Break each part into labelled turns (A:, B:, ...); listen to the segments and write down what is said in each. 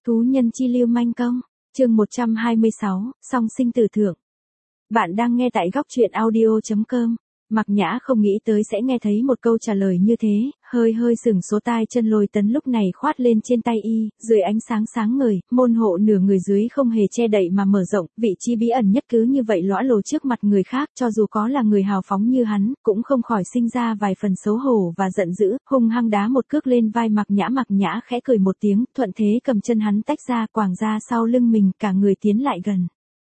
A: Thú nhân chi lưu manh công, chương 126, song sinh tử thượng. Bạn đang nghe tại góc truyện audio.com. Mạc Nhã không nghĩ tới sẽ nghe thấy một câu trả lời như thế, hơi sừng số tai chân Lôi Tấn lúc này khoát lên trên tay y, dưới ánh sáng sáng ngời, môn hộ nửa người dưới không hề che đậy mà mở rộng, vị trí bí ẩn nhất cứ như vậy lõa lồ trước mặt người khác, cho dù có là người hào phóng như hắn, cũng không khỏi sinh ra vài phần xấu hổ và giận dữ, hung hăng đá một cước lên vai Mạc Nhã khẽ cười một tiếng, thuận thế cầm chân hắn tách ra quàng ra sau lưng mình, cả người tiến lại gần.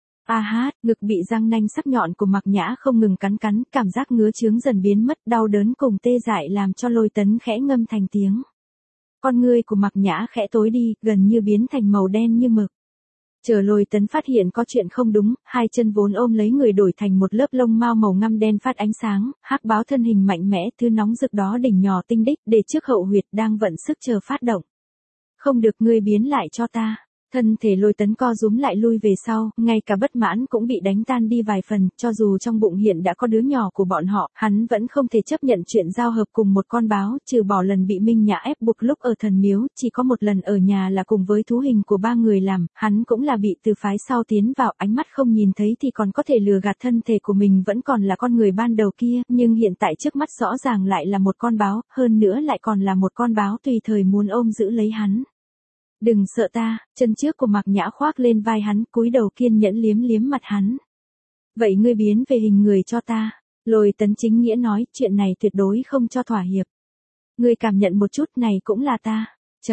A: Ngực bị răng nanh sắc nhọn của Mạc Nhã không ngừng cắn, cảm giác ngứa chướng dần biến mất, đau đớn cùng tê dại làm cho Lôi Tấn khẽ ngâm thành tiếng. Con ngươi của Mạc Nhã khẽ tối đi, gần như biến thành màu đen như mực. Chờ Lôi Tấn phát hiện có chuyện không đúng, hai chân vốn ôm lấy người đổi thành một lớp lông mao màu ngăm đen phát ánh sáng, hắc báo thân hình mạnh mẽ, thứ nóng rực đó đỉnh nhỏ tinh đích, để trước hậu huyệt đang vận sức chờ phát động. Không được, ngươi biến lại cho ta. Thân thể Lôi Tấn co rúm lại lui về sau, ngay cả bất mãn cũng bị đánh tan đi vài phần, cho dù trong bụng hiện đã có đứa nhỏ của bọn họ, hắn vẫn không thể chấp nhận chuyện giao hợp cùng một con báo, trừ bỏ lần bị Minh Nhã ép buộc lúc ở thần miếu, chỉ có một lần ở nhà là cùng với thú hình của ba người làm, hắn cũng là bị từ phái sau tiến vào, ánh mắt không nhìn thấy thì còn có thể lừa gạt thân thể của mình vẫn còn là con người ban đầu kia, nhưng hiện tại trước mắt rõ ràng lại là một con báo, hơn nữa lại còn là một con báo tùy thời muốn ôm giữ lấy hắn. Đừng sợ ta, chân trước của Mạc Nhã khoác lên vai hắn, cúi đầu kiên nhẫn liếm mặt hắn. Vậy ngươi biến về hình người cho ta. Lôi Tấn chính nghĩa nói, chuyện này tuyệt đối không cho thỏa hiệp. Ngươi cảm nhận một chút, này cũng là ta.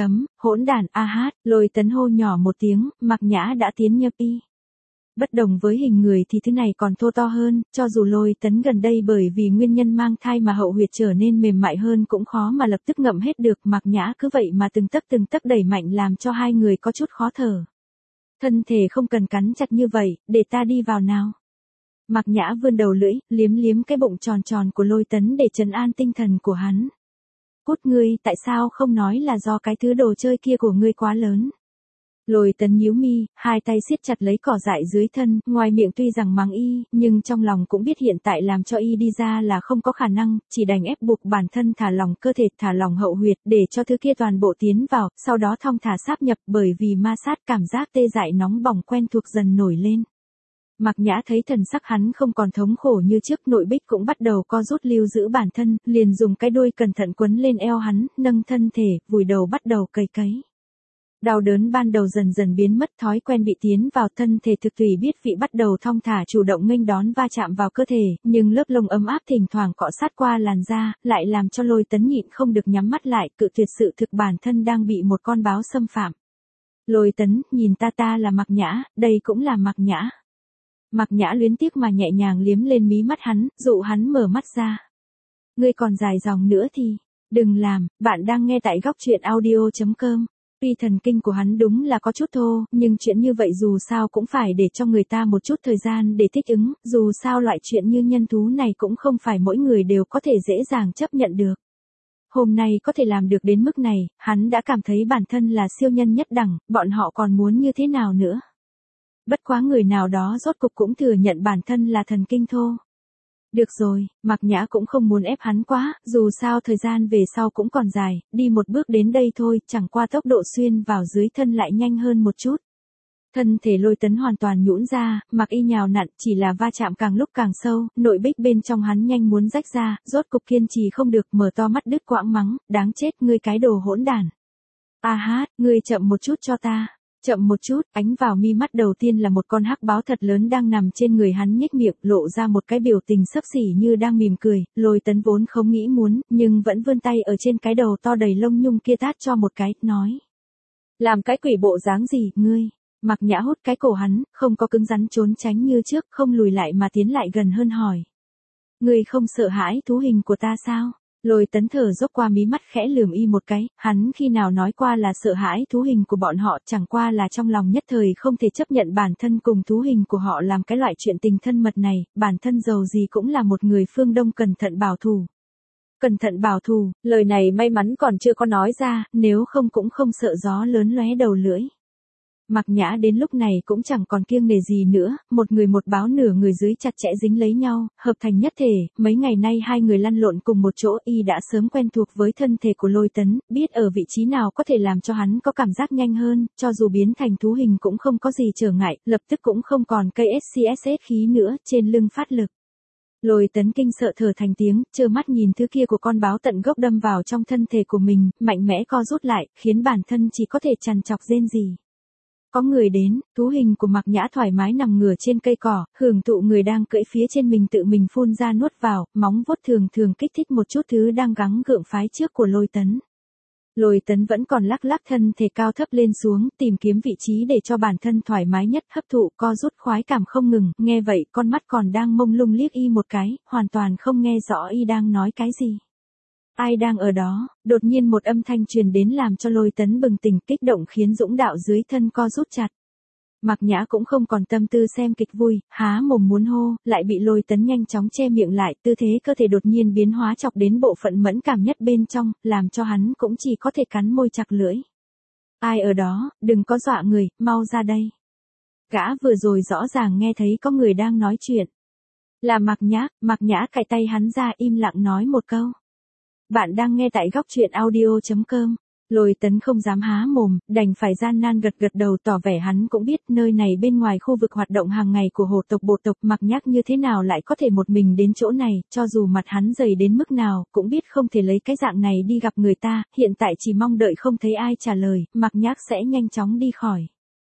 A: Hỗn đản. Lôi Tấn hô nhỏ một tiếng, Mạc Nhã đã tiến nhập y. Bất đồng với hình người thì thứ này còn thô to hơn, cho dù Lôi Tấn gần đây bởi vì nguyên nhân mang thai mà hậu huyệt trở nên mềm mại hơn cũng khó mà lập tức ngậm hết được, Mạc Nhã cứ vậy mà từng tấc đẩy mạnh làm cho hai người có chút khó thở. Thân thể không cần cắn chặt như vậy, để ta đi vào nào. Mạc Nhã vươn đầu lưỡi, liếm cái bụng tròn của Lôi Tấn để trấn an tinh thần của hắn. Cút ngươi, tại sao không nói là do cái thứ đồ chơi kia của ngươi quá lớn. Lôi Tấn nhíu mi, hai tay siết chặt lấy cỏ dại dưới thân, ngoài miệng tuy rằng mắng y, nhưng trong lòng cũng biết hiện tại làm cho y đi ra là không có khả năng, chỉ đành ép buộc bản thân thả lỏng cơ thể, thả lỏng hậu huyệt, để cho thứ kia toàn bộ tiến vào, sau đó thong thả sáp nhập, bởi vì ma sát cảm giác tê dại nóng bỏng quen thuộc dần nổi lên. Mạc Nhã thấy thần sắc hắn không còn thống khổ như trước, nội bích cũng bắt đầu co rút lưu giữ bản thân, liền dùng cái đuôi cẩn thận quấn lên eo hắn, nâng thân thể, vùi đầu bắt đầu cấy. Đau đớn ban đầu dần biến mất, thói quen bị tiến vào thân thể thực tùy biết vị bắt đầu thong thả chủ động nghênh đón va chạm vào cơ thể, nhưng lớp lông ấm áp thỉnh thoảng cọ sát qua làn da, lại làm cho Lôi Tấn nhịn không được nhắm mắt lại, cự tuyệt sự thực bản thân đang bị một con báo xâm phạm. Lôi Tấn, nhìn ta là Mạc Nhã, đây cũng là Mạc Nhã. Mạc Nhã luyến tiếc mà nhẹ nhàng liếm lên mí mắt hắn, dụ hắn mở mắt ra. Ngươi còn dài dòng nữa thì, đừng làm, bạn đang nghe tại góc truyện audio.com. Tuy thần kinh của hắn đúng là có chút thô, nhưng chuyện như vậy dù sao cũng phải để cho người ta một chút thời gian để thích ứng, dù sao loại chuyện như nhân thú này cũng không phải mỗi người đều có thể dễ dàng chấp nhận được. Hôm nay có thể làm được đến mức này, hắn đã cảm thấy bản thân là siêu nhân nhất đẳng, bọn họ còn muốn như thế nào nữa. Bất quá người nào đó rốt cục cũng thừa nhận bản thân là thần kinh thô. Được rồi, Mạc Nhã cũng không muốn ép hắn quá, dù sao thời gian về sau cũng còn dài, đi một bước đến đây thôi, chẳng qua tốc độ xuyên vào dưới thân lại nhanh hơn một chút. Thân thể Lôi Tấn hoàn toàn nhũn ra, Mạc Y nhào nặn, chỉ là va chạm càng lúc càng sâu, nội bích bên trong hắn nhanh muốn rách ra, rốt cục kiên trì không được, mở to mắt đứt quãng mắng, đáng chết ngươi cái đồ hỗn đản. Ngươi chậm một chút cho ta. Chậm một chút, ánh vào mi mắt đầu tiên là một con hắc báo thật lớn đang nằm trên người hắn, nhếch miệng, lộ ra một cái biểu tình xấp xỉ như đang mỉm cười, Lôi Tấn vốn không nghĩ muốn, nhưng vẫn vươn tay ở trên cái đầu to đầy lông nhung kia tát cho một cái, nói. Làm cái quỷ bộ dáng gì, ngươi? Mạc Nhã hút cái cổ hắn, không có cứng rắn trốn tránh như trước, không lùi lại mà tiến lại gần hơn hỏi. Ngươi không sợ hãi thú hình của ta sao? Lôi Tấn thở dốc qua mí mắt khẽ lườm y một cái, hắn khi nào nói qua là sợ hãi thú hình của bọn họ, chẳng qua là trong lòng nhất thời không thể chấp nhận bản thân cùng thú hình của họ làm cái loại chuyện tình thân mật này, bản thân giàu gì cũng là một người phương Đông cẩn thận bảo thủ. Cẩn thận bảo thủ, lời này may mắn còn chưa có nói ra, nếu không cũng không sợ gió lớn lóe đầu lưỡi. Mạc Nhã đến lúc này cũng chẳng còn kiêng nể gì nữa, một người một báo nửa người dưới chặt chẽ dính lấy nhau, hợp thành nhất thể, mấy ngày nay hai người lăn lộn cùng một chỗ y đã sớm quen thuộc với thân thể của Lôi Tấn, biết ở vị trí nào có thể làm cho hắn có cảm giác nhanh hơn, cho dù biến thành thú hình cũng không có gì trở ngại, lập tức cũng không còn cây SCSS khí nữa, trên lưng phát lực. Lôi Tấn kinh sợ thở thành tiếng, trơ mắt nhìn thứ kia của con báo tận gốc đâm vào trong thân thể của mình, mạnh mẽ co rút lại, khiến bản thân chỉ có thể trằn trọc rên rỉ. Có người đến, thú hình của Mạc Nhã thoải mái nằm ngửa trên cây cỏ, hưởng thụ người đang cưỡi phía trên mình tự mình phun ra nuốt vào, móng vuốt thường thường kích thích một chút thứ đang gắng gượng phái trước của Lôi Tấn. Lôi Tấn vẫn còn lắc lắc thân thể cao thấp lên xuống, tìm kiếm vị trí để cho bản thân thoải mái nhất, hấp thụ co rút khoái cảm không ngừng, nghe vậy con mắt còn đang mông lung liếc y một cái, hoàn toàn không nghe rõ y đang nói cái gì. Ai đang ở đó, đột nhiên một âm thanh truyền đến làm cho Lôi Tấn bừng tỉnh kích động khiến dũng đạo dưới thân co rút chặt. Mạc Nhã cũng không còn tâm tư xem kịch vui, há mồm muốn hô, lại bị Lôi Tấn nhanh chóng che miệng lại, tư thế cơ thể đột nhiên biến hóa chọc đến bộ phận mẫn cảm nhất bên trong, làm cho hắn cũng chỉ có thể cắn môi chặt lưỡi. Ai ở đó, đừng có dọa người, mau ra đây. Gã vừa rồi rõ ràng nghe thấy có người đang nói chuyện. Là Mạc Nhã cạy tay hắn ra im lặng nói một câu. Bạn đang nghe tại góc truyện audio.com. Lôi Tấn không dám há mồm, đành phải gian nan gật gật đầu tỏ vẻ hắn cũng biết nơi này bên ngoài khu vực hoạt động hàng ngày của hồ tộc bộ tộc Mạc Nhác như thế nào lại có thể một mình đến chỗ này, cho dù mặt hắn dày đến mức nào, cũng biết không thể lấy cái dạng này đi gặp người ta, hiện tại chỉ mong đợi không thấy ai trả lời, Mạc Nhác sẽ nhanh chóng đi khỏi.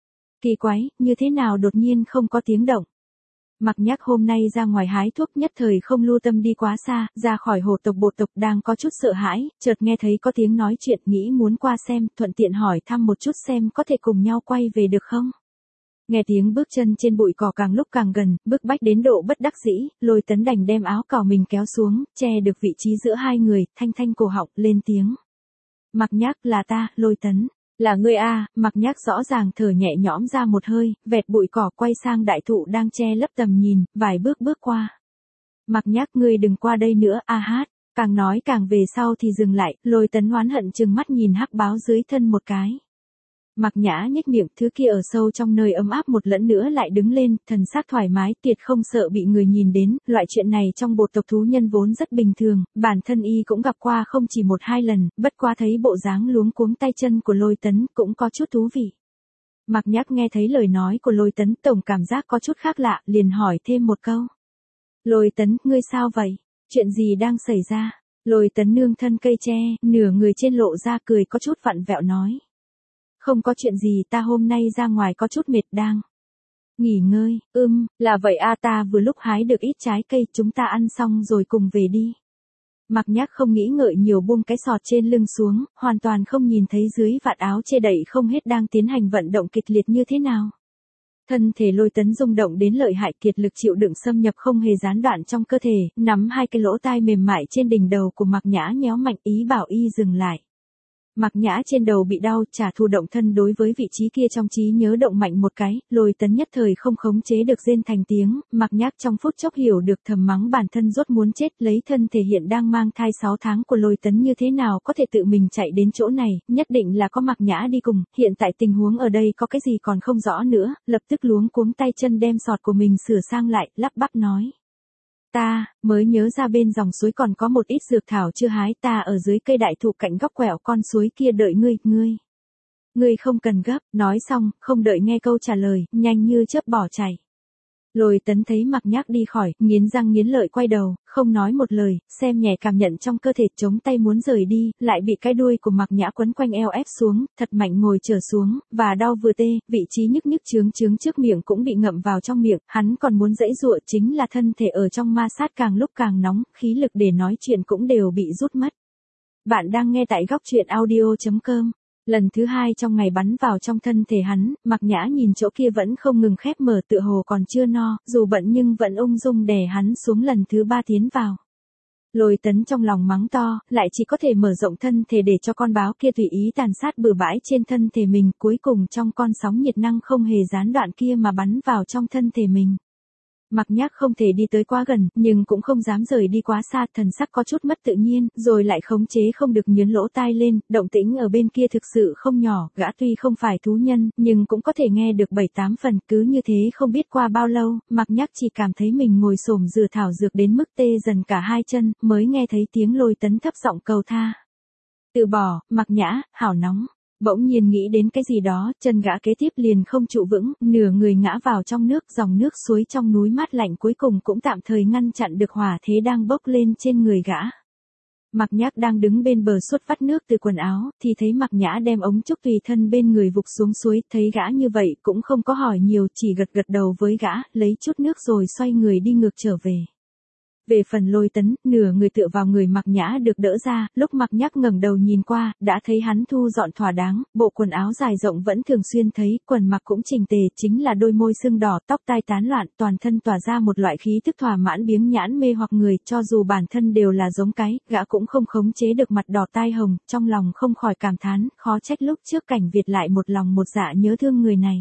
A: Kỳ quái, như thế nào đột nhiên không có tiếng động. Mạc Nhác hôm nay ra ngoài hái thuốc nhất thời không lưu tâm đi quá xa, ra khỏi hồ tộc bộ tộc đang có chút sợ hãi, chợt nghe thấy có tiếng nói chuyện nghĩ muốn qua xem, thuận tiện hỏi thăm một chút xem có thể cùng nhau quay về được không. Nghe tiếng bước chân trên bụi cỏ càng lúc càng gần, bức bách đến độ bất đắc dĩ, Lôi Tấn đành đem áo cỏ mình kéo xuống, che được vị trí giữa hai người, thanh thanh cổ họng, lên tiếng. Mạc Nhác, là ta, Lôi Tấn. Là ngươi a, Mạc Nhác rõ ràng thở nhẹ nhõm ra một hơi, vẹt bụi cỏ quay sang đại thụ đang che lấp tầm nhìn, vài bước bước qua. Mạc Nhác, ngươi đừng qua đây nữa, a hát, càng nói càng về sau thì dừng lại, Lôi Tấn oán hận trừng mắt nhìn hắc báo dưới thân một cái. Mạc Nhã nhếch miệng, thứ kia ở sâu trong nơi ấm áp một lẫn nữa lại đứng lên, thần sắc thoải mái, tuyệt không sợ bị người nhìn đến, loại chuyện này trong bộ tộc thú nhân vốn rất bình thường, bản thân y cũng gặp qua không chỉ một hai lần, bất quá thấy bộ dáng luống cuống tay chân của Lôi Tấn cũng có chút thú vị. Mạc Nhác nghe thấy lời nói của Lôi Tấn tổng cảm giác có chút khác lạ, liền hỏi thêm một câu. Lôi Tấn, ngươi sao vậy? Chuyện gì đang xảy ra? Lôi Tấn nương thân cây tre, nửa người trên lộ ra cười có chút vặn vẹo nói. Không có chuyện gì, ta hôm nay ra ngoài có chút mệt đang nghỉ ngơi, là vậy a, ta vừa lúc hái được ít trái cây, chúng ta ăn xong rồi cùng về đi. Mạc Nhác không nghĩ ngợi nhiều buông cái sọt trên lưng xuống, hoàn toàn không nhìn thấy dưới vạt áo che đậy không hết đang tiến hành vận động kịch liệt như thế nào. Thân thể Lôi Tấn rung động đến lợi hại, kiệt lực chịu đựng xâm nhập không hề gián đoạn trong cơ thể, nắm hai cái lỗ tai mềm mại trên đỉnh đầu của Mạc Nhã nhéo mạnh ý bảo y dừng lại. Mạc Nhã trên đầu bị đau, trả thù động thân đối với vị trí kia trong trí nhớ động mạnh một cái, Lôi Tấn nhất thời không khống chế được rên thành tiếng, Mạc Nhác trong phút chốc hiểu được thầm mắng bản thân rốt muốn chết, lấy thân thể hiện đang mang thai 6 tháng của Lôi Tấn như thế nào có thể tự mình chạy đến chỗ này, nhất định là có Mạc Nhã đi cùng, hiện tại tình huống ở đây có cái gì còn không rõ nữa, lập tức luống cuống tay chân đem sọt của mình sửa sang lại, lắp bắp nói. Ta, mới nhớ ra bên dòng suối còn có một ít dược thảo chưa hái, ta ở dưới cây đại thụ cạnh góc quẹo con suối kia đợi ngươi. Ngươi không cần gấp, nói xong, không đợi nghe câu trả lời, nhanh như chớp bỏ chạy. Lôi Tấn thấy Mạc Nhác đi khỏi, nghiến răng nghiến lợi quay đầu, không nói một lời, xem nhẹ cảm nhận trong cơ thể, chống tay muốn rời đi, lại bị cái đuôi của Mạc Nhã quấn quanh eo ép xuống, thật mạnh ngồi trở xuống, và đau vừa tê, vị trí nhức nhức chướng trước miệng cũng bị ngậm vào trong miệng, hắn còn muốn giãy giụa, chính là thân thể ở trong ma sát càng lúc càng nóng, khí lực để nói chuyện cũng đều bị rút mất. Bạn đang nghe tại góc truyện audio.com. Lần thứ hai trong ngày bắn vào trong thân thể hắn, Mạc Nhã nhìn chỗ kia vẫn không ngừng khép mở, tựa hồ còn chưa no, dù bận nhưng vẫn ung dung đè hắn xuống lần thứ 3 tiến vào. Lôi Tấn trong lòng mắng to, lại chỉ có thể mở rộng thân thể để cho con báo kia tùy ý tàn sát bừa bãi trên thân thể mình, cuối cùng trong con sóng nhiệt năng không hề gián đoạn kia mà bắn vào trong thân thể mình. Mạc Nhác không thể đi tới quá gần, nhưng cũng không dám rời đi quá xa, thần sắc có chút mất tự nhiên, rồi lại khống chế không được nhướng lỗ tai lên, động tĩnh ở bên kia thực sự không nhỏ, gã tuy không phải thú nhân, nhưng cũng có thể nghe được 7-8 phần, cứ như thế không biết qua bao lâu, Mạc Nhác chỉ cảm thấy mình ngồi xổm dừa thảo dược đến mức tê dần cả hai chân, mới nghe thấy tiếng Lôi Tấn thấp giọng cầu tha. Từ bỏ, Mạc Nhã, hảo nóng. Bỗng nhiên nghĩ đến cái gì đó, chân gã kế tiếp liền không trụ vững, nửa người ngã vào trong nước, dòng nước suối trong núi mát lạnh cuối cùng cũng tạm thời ngăn chặn được hỏa thế đang bốc lên trên người gã. Mạc Nhác đang đứng bên bờ suốt vắt nước từ quần áo, thì thấy Mạc Nhã đem ống trúc tùy thân bên người vục xuống suối, thấy gã như vậy cũng không có hỏi nhiều, chỉ gật gật đầu với gã, lấy chút nước rồi xoay người đi ngược trở về. Về phần Lôi Tấn, nửa người tựa vào người Mạc Nhã được đỡ ra, lúc Mạc Nhác ngẩng đầu nhìn qua, đã thấy hắn thu dọn thỏa đáng, bộ quần áo dài rộng vẫn thường xuyên thấy, quần mặc cũng chỉnh tề, chính là đôi môi sưng đỏ, tóc tai tán loạn, toàn thân tỏa ra một loại khí thức thỏa mãn biếng nhãn mê hoặc người, cho dù bản thân đều là giống cái, gã cũng không khống chế được mặt đỏ tai hồng, trong lòng không khỏi cảm thán, khó trách lúc trước Cảnh Việt lại một lòng một dạ nhớ thương người này.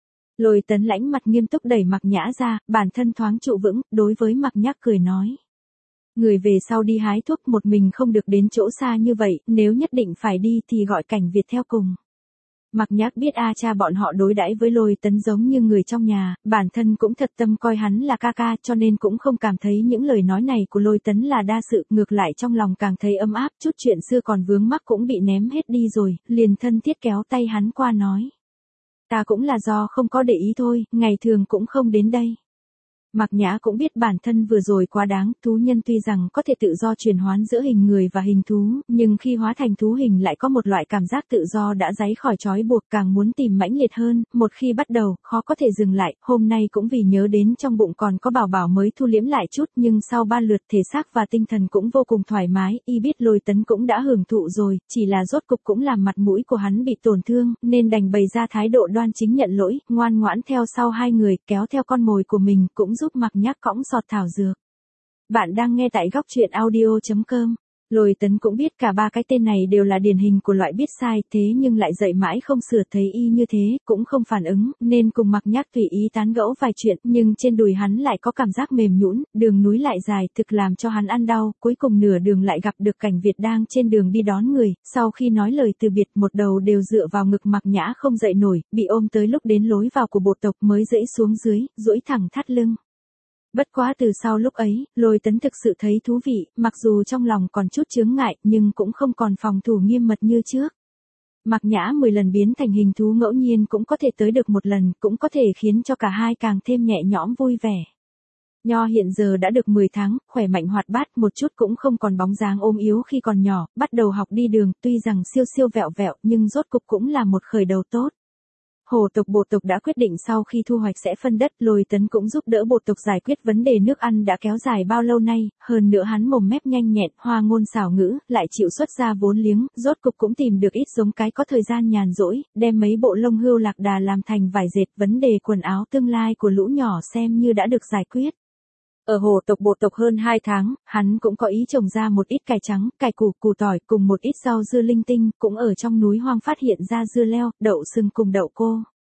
A: Lôi Tấn lãnh mặt nghiêm túc đẩy Mạc Nhã ra, bản thân thoáng trụ vững, đối với Mạc Nhác cười nói. Người về sau đi hái thuốc một mình không được đến chỗ xa như vậy, nếu nhất định phải đi thì gọi Cảnh Việt theo cùng. Mạc Nhác biết cha bọn họ đối đãi với Lôi Tấn giống như người trong nhà, bản thân cũng thật tâm coi hắn là ca ca cho nên cũng không cảm thấy những lời nói này của Lôi Tấn là đa sự, ngược lại trong lòng càng thấy ấm áp, chút chuyện xưa còn vướng mắc cũng bị ném hết đi rồi, liền thân thiết kéo tay hắn qua nói. Ta cũng là do không có để ý thôi, ngày thường cũng không đến đây. Mạc Nhã cũng biết bản thân vừa rồi quá đáng, thú nhân tuy rằng có thể tự do chuyển hoán giữa hình người và hình thú, nhưng khi hóa thành thú hình lại có một loại cảm giác tự do đã giãy khỏi trói buộc càng muốn tìm mãnh liệt hơn, một khi bắt đầu, khó có thể dừng lại, hôm nay cũng vì nhớ đến trong bụng còn có bảo bảo mới thu liễm lại chút nhưng sau 3 lượt thể xác và tinh thần cũng vô cùng thoải mái, y biết Lôi Tấn cũng đã hưởng thụ rồi, chỉ là rốt cục cũng làm mặt mũi của hắn bị tổn thương, nên đành bày ra thái độ đoan chính nhận lỗi, ngoan ngoãn theo sau hai người, kéo theo con mồi của mình cũng giúp Mạc Nhác cõng sọt thảo dược. Bạn đang nghe tại góc truyện audio.com. Lôi Tấn cũng biết cả ba cái tên này đều là điển hình của loại biết sai, thế nhưng lại dạy mãi không sửa, thấy y như thế, cũng không phản ứng, nên cùng Mạc Nhác tùy ý tán gẫu vài chuyện, nhưng trên đùi hắn lại có cảm giác mềm nhũn, đường núi lại dài, thực làm cho hắn ăn đau, cuối cùng nửa đường lại gặp được Cảnh Việt đang trên đường đi đón người, sau khi nói lời từ biệt một đầu đều dựa vào ngực Mạc Nhã không dậy nổi, bị ôm tới lúc đến lối vào của bộ tộc mới dẫy xuống dưới, duỗi thẳng thắt lưng. Bất quá từ sau lúc ấy, Lôi Tấn thực sự thấy thú vị, mặc dù trong lòng còn chút chướng ngại, nhưng cũng không còn phòng thủ nghiêm mật như trước. Mạc Nhã 10 lần biến thành hình thú ngẫu nhiên cũng có thể tới được một lần, cũng có thể khiến cho cả hai càng thêm nhẹ nhõm vui vẻ. Nho hiện giờ đã được 10 tháng, khỏe mạnh hoạt bát, một chút cũng không còn bóng dáng ôm yếu khi còn nhỏ, bắt đầu học đi đường, tuy rằng siêu siêu vẹo vẹo nhưng rốt cục cũng là một khởi đầu tốt. Hồ tộc bộ tộc đã quyết định sau khi thu hoạch sẽ phân đất, Lôi Tấn cũng giúp đỡ bộ tộc giải quyết vấn đề nước ăn đã kéo dài bao lâu nay, hơn nữa hắn mồm mép nhanh nhẹn, hoa ngôn xảo ngữ, lại chịu xuất ra vốn liếng, rốt cục cũng tìm được ít giống cái có thời gian nhàn rỗi, đem mấy bộ lông hươu lạc đà làm thành vải dệt, vấn đề quần áo tương lai của lũ nhỏ xem như đã được giải quyết. Ở hồ tộc bộ tộc hơn 2 tháng, hắn cũng có ý trồng ra một ít cải trắng, cải củ, củ tỏi cùng một ít rau dưa linh tinh, cũng ở trong núi hoang phát hiện ra dưa leo, đậu sừng cùng đậu cô.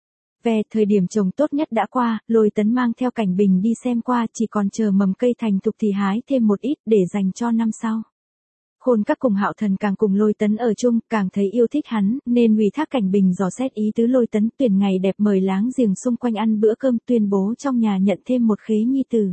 A: Về thời điểm trồng tốt nhất đã qua, Lôi Tấn mang theo Cảnh Bình đi xem qua, chỉ còn chờ mầm cây thành thục thì hái thêm một ít để dành cho năm sau. Khôn Các cùng Hạo Thần càng cùng Lôi Tấn ở chung, càng thấy yêu thích hắn, nên ủy thác Cảnh Bình dò xét ý tứ Lôi Tấn, tuyển ngày đẹp mời láng giềng xung quanh ăn bữa cơm, tuyên bố trong nhà nhận thêm một khế nhi tử.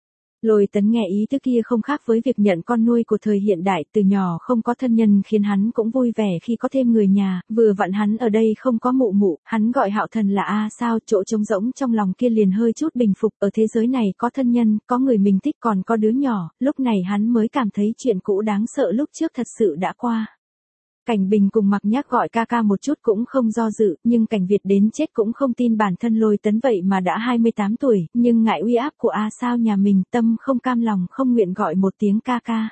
A: Lôi Tấn nghe ý tứ kia không khác với việc nhận con nuôi của thời hiện đại, từ nhỏ không có thân nhân khiến hắn cũng vui vẻ khi có thêm người nhà, vừa vặn hắn ở đây không có mụ mụ, hắn gọi Hạo Thần là a sao, chỗ trống rỗng trong lòng kia liền hơi chút bình phục, ở thế giới này có thân nhân, có người mình thích còn có đứa nhỏ, lúc này hắn mới cảm thấy chuyện cũ đáng sợ lúc trước thật sự đã qua. Cảnh Bình cùng Mạc Nhác gọi ca ca một chút cũng không do dự, nhưng Cảnh Việt đến chết cũng không tin bản thân Lôi Tấn vậy mà đã 28 tuổi, nhưng ngại uy áp của A Sao nhà mình, tâm không cam lòng không nguyện gọi một tiếng ca ca.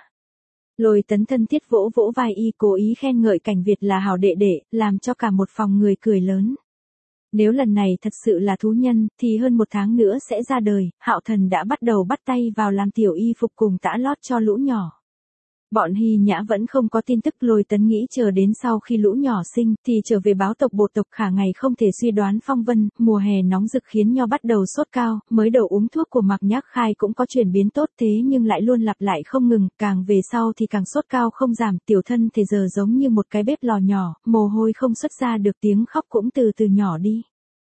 A: Lôi Tấn thân thiết vỗ vỗ vai y, cố ý khen ngợi Cảnh Việt là hảo đệ đệ, làm cho cả một phòng người cười lớn. Nếu lần này thật sự là thú nhân, thì hơn 1 tháng nữa sẽ ra đời, Hạo Thần đã bắt đầu bắt tay vào làm tiểu y phục cùng tã lót cho lũ nhỏ. Bọn Hy Nhã vẫn không có tin tức, Lôi Tấn nghĩ chờ đến sau khi lũ nhỏ sinh thì trở về báo tộc bộ tộc. Khả ngày không thể suy đoán phong vân, mùa hè nóng rực khiến Nho bắt đầu sốt cao, mới đầu uống thuốc của Mạc Nhác khai cũng có chuyển biến tốt, thế nhưng lại luôn lặp lại không ngừng, càng về sau thì càng sốt cao không giảm, tiểu thân thể giờ giống như một cái bếp lò nhỏ, mồ hôi không xuất ra được, tiếng khóc cũng từ từ nhỏ đi.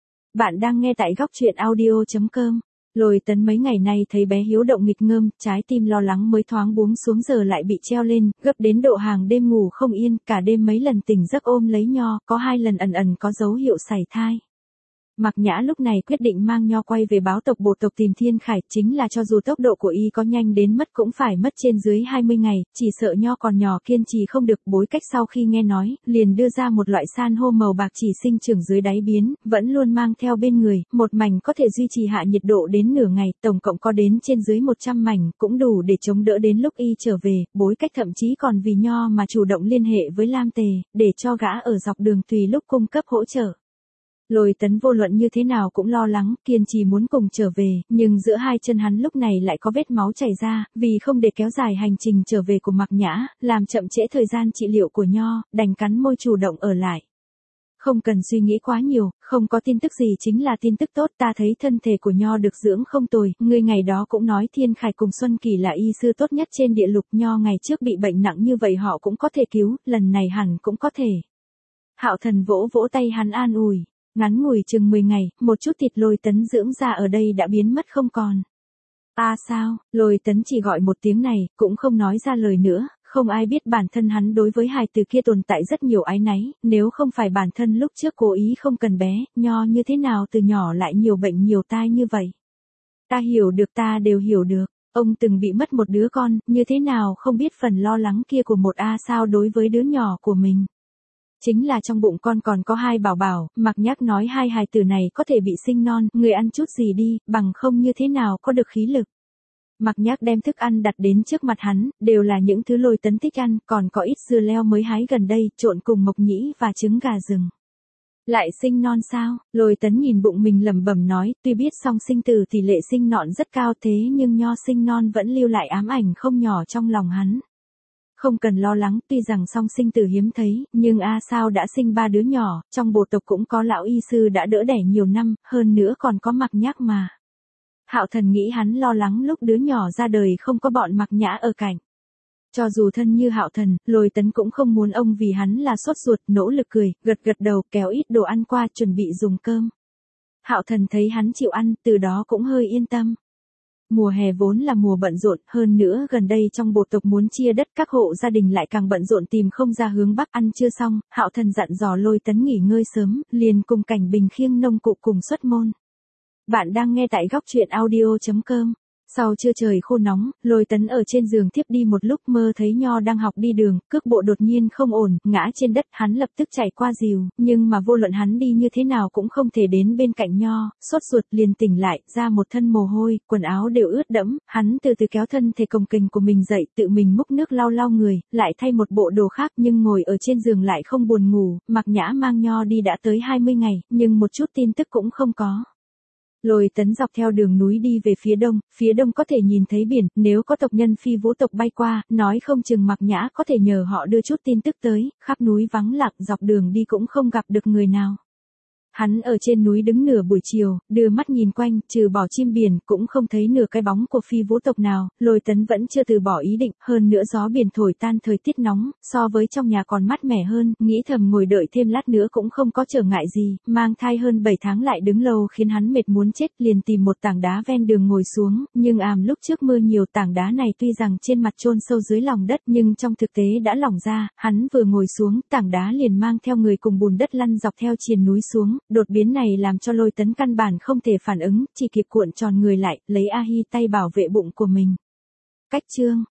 A: Bạn đang nghe tại góc truyện audio.com. Lôi Tấn mấy ngày nay thấy bé Hiếu động nghịch ngợm, trái tim lo lắng mới thoáng buông xuống giờ lại bị treo lên, gấp đến độ hàng đêm ngủ không yên, cả đêm mấy lần tỉnh giấc ôm lấy Nho, có 2 lần ẩn ẩn có dấu hiệu sảy thai. Mạc Nhã lúc này quyết định mang Nho quay về báo tộc bộ tộc tìm Thiên Khải, chính là cho dù tốc độ của y có nhanh đến mất cũng phải mất trên dưới 20 ngày, chỉ sợ Nho còn nhỏ kiên trì không được. Bối cách sau khi nghe nói, liền đưa ra một loại san hô màu bạc chỉ sinh trưởng dưới đáy biến, vẫn luôn mang theo bên người, một mảnh có thể duy trì hạ nhiệt độ đến nửa ngày, tổng cộng có đến trên dưới 100 mảnh, cũng đủ để chống đỡ đến lúc y trở về. Bối cách thậm chí còn vì Nho mà chủ động liên hệ với Lam Tề, để cho gã ở dọc đường tùy lúc cung cấp hỗ trợ. Lôi Tấn vô luận như thế nào cũng lo lắng, kiên trì muốn cùng trở về, nhưng giữa hai chân hắn lúc này lại có vết máu chảy ra, vì không để kéo dài hành trình trở về của Mạc Nhã, làm chậm trễ thời gian trị liệu của Nho, đành cắn môi chủ động ở lại. Không cần suy nghĩ quá nhiều, không có tin tức gì chính là tin tức tốt, ta thấy thân thể của Nho được dưỡng không tồi, ngươi ngày đó cũng nói Thiên Khải cùng Xuân Kỳ là y sư tốt nhất trên địa lục, Nho ngày trước bị bệnh nặng như vậy họ cũng có thể cứu, lần này hẳn cũng có thể. Hạo Thần vỗ vỗ tay hắn an ủi. Ngắn ngủi chừng 10 ngày, một chút thịt Lôi Tấn dưỡng ra ở đây đã biến mất không còn. Sao, Lôi Tấn chỉ gọi một tiếng này, cũng không nói ra lời nữa, không ai biết bản thân hắn đối với hài từ kia tồn tại rất nhiều áy náy, nếu không phải bản thân lúc trước cố ý không cần bé, Nho như thế nào từ nhỏ lại nhiều bệnh nhiều tai như vậy. Ta hiểu được, ta đều hiểu được, ông từng bị mất một đứa con, như thế nào không biết phần lo lắng kia của một sao đối với đứa nhỏ của mình. Chính là trong bụng con còn có 2 bảo bảo, Mạc Nhác nói 2 hài tử này có thể bị sinh non, người ăn chút gì đi, bằng không như thế nào có được khí lực. Mạc Nhác đem thức ăn đặt đến trước mặt hắn, đều là những thứ Lôi Tấn thích ăn, còn có ít dưa leo mới hái gần đây, trộn cùng mộc nhĩ và trứng gà rừng. Lại sinh non sao? Lôi Tấn nhìn bụng mình lẩm bẩm nói, tuy biết song sinh tử tỷ lệ sinh nọn rất cao thế nhưng Nho sinh non vẫn lưu lại ám ảnh không nhỏ trong lòng hắn. Không cần lo lắng, tuy rằng song sinh tử hiếm thấy, nhưng sao đã sinh 3 đứa nhỏ, trong bộ tộc cũng có lão y sư đã đỡ đẻ nhiều năm, hơn nữa còn có Mạc Nhác mà. Hạo Thần nghĩ hắn lo lắng lúc đứa nhỏ ra đời không có bọn Mạc Nhã ở cạnh. Cho dù thân như Hạo Thần, Lôi Tấn cũng không muốn ông vì hắn là sốt ruột, nỗ lực cười, gật gật đầu, kéo ít đồ ăn qua chuẩn bị dùng cơm. Hạo Thần thấy hắn chịu ăn, từ đó cũng hơi yên tâm. Mùa hè vốn là mùa bận rộn, hơn nữa gần đây trong bộ tộc muốn chia đất, các hộ gia đình lại càng bận rộn tìm không ra hướng bắc. Ăn chưa xong, Hạo Thần dặn dò Lôi Tấn nghỉ ngơi sớm, liền cùng Cảnh Bình khiêng nông cụ cùng xuất môn. Bạn đang nghe tại góc truyện audio.com. Sau trưa trời khô nóng, Lôi Tấn ở trên giường thiếp đi một lúc, mơ thấy Nho đang học đi đường, cước bộ đột nhiên không ổn, ngã trên đất, hắn lập tức chạy qua dìu, nhưng mà vô luận hắn đi như thế nào cũng không thể đến bên cạnh Nho, sốt ruột liền tỉnh lại, ra một thân mồ hôi, quần áo đều ướt đẫm, hắn từ từ kéo thân thể cồng kềnh của mình dậy, tự mình múc nước lau lau người, lại thay một bộ đồ khác, nhưng ngồi ở trên giường lại không buồn ngủ. Mạc Nhã mang Nho đi đã tới 20 ngày, nhưng một chút tin tức cũng không có. Lôi Tấn dọc theo đường núi đi về phía đông có thể nhìn thấy biển, nếu có tộc nhân Phi Vũ tộc bay qua, nói không chừng Mạc Nhã có thể nhờ họ đưa chút tin tức tới. Khắp núi vắng lặng, dọc đường đi cũng không gặp được người nào. Hắn ở trên núi đứng nửa buổi chiều, đưa mắt nhìn quanh, trừ bỏ chim biển, cũng không thấy nửa cái bóng của Phi Vũ tộc nào. Lôi Tấn vẫn chưa từ bỏ ý định, hơn nữa gió biển thổi tan thời tiết nóng, so với trong nhà còn mát mẻ hơn, nghĩ thầm ngồi đợi thêm lát nữa cũng không có trở ngại gì, mang thai hơn 7 tháng lại đứng lâu khiến hắn mệt muốn chết, liền tìm một tảng đá ven đường ngồi xuống, nhưng lúc trước mưa nhiều, tảng đá này tuy rằng trên mặt chôn sâu dưới lòng đất nhưng trong thực tế đã lỏng ra, hắn vừa ngồi xuống, tảng đá liền mang theo người cùng bùn đất lăn dọc theo triền núi xuống. Đột biến này làm cho Lôi Tấn căn bản không thể phản ứng, chỉ kịp cuộn tròn người lại, lấy A Hi tay bảo vệ bụng của mình. Cách chương